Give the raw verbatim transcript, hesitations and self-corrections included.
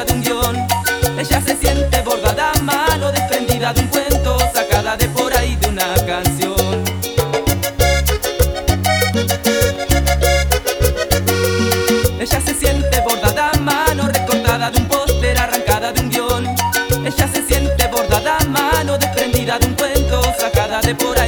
de un guión. Ella se siente bordada a mano, desprendida de un cuento, sacada de por ahí de una canción. Ella se siente bordada a mano, recortada de un póster, arrancada de un guión. Ella se siente bordada a mano, desprendida de un cuento, sacada de por ahí.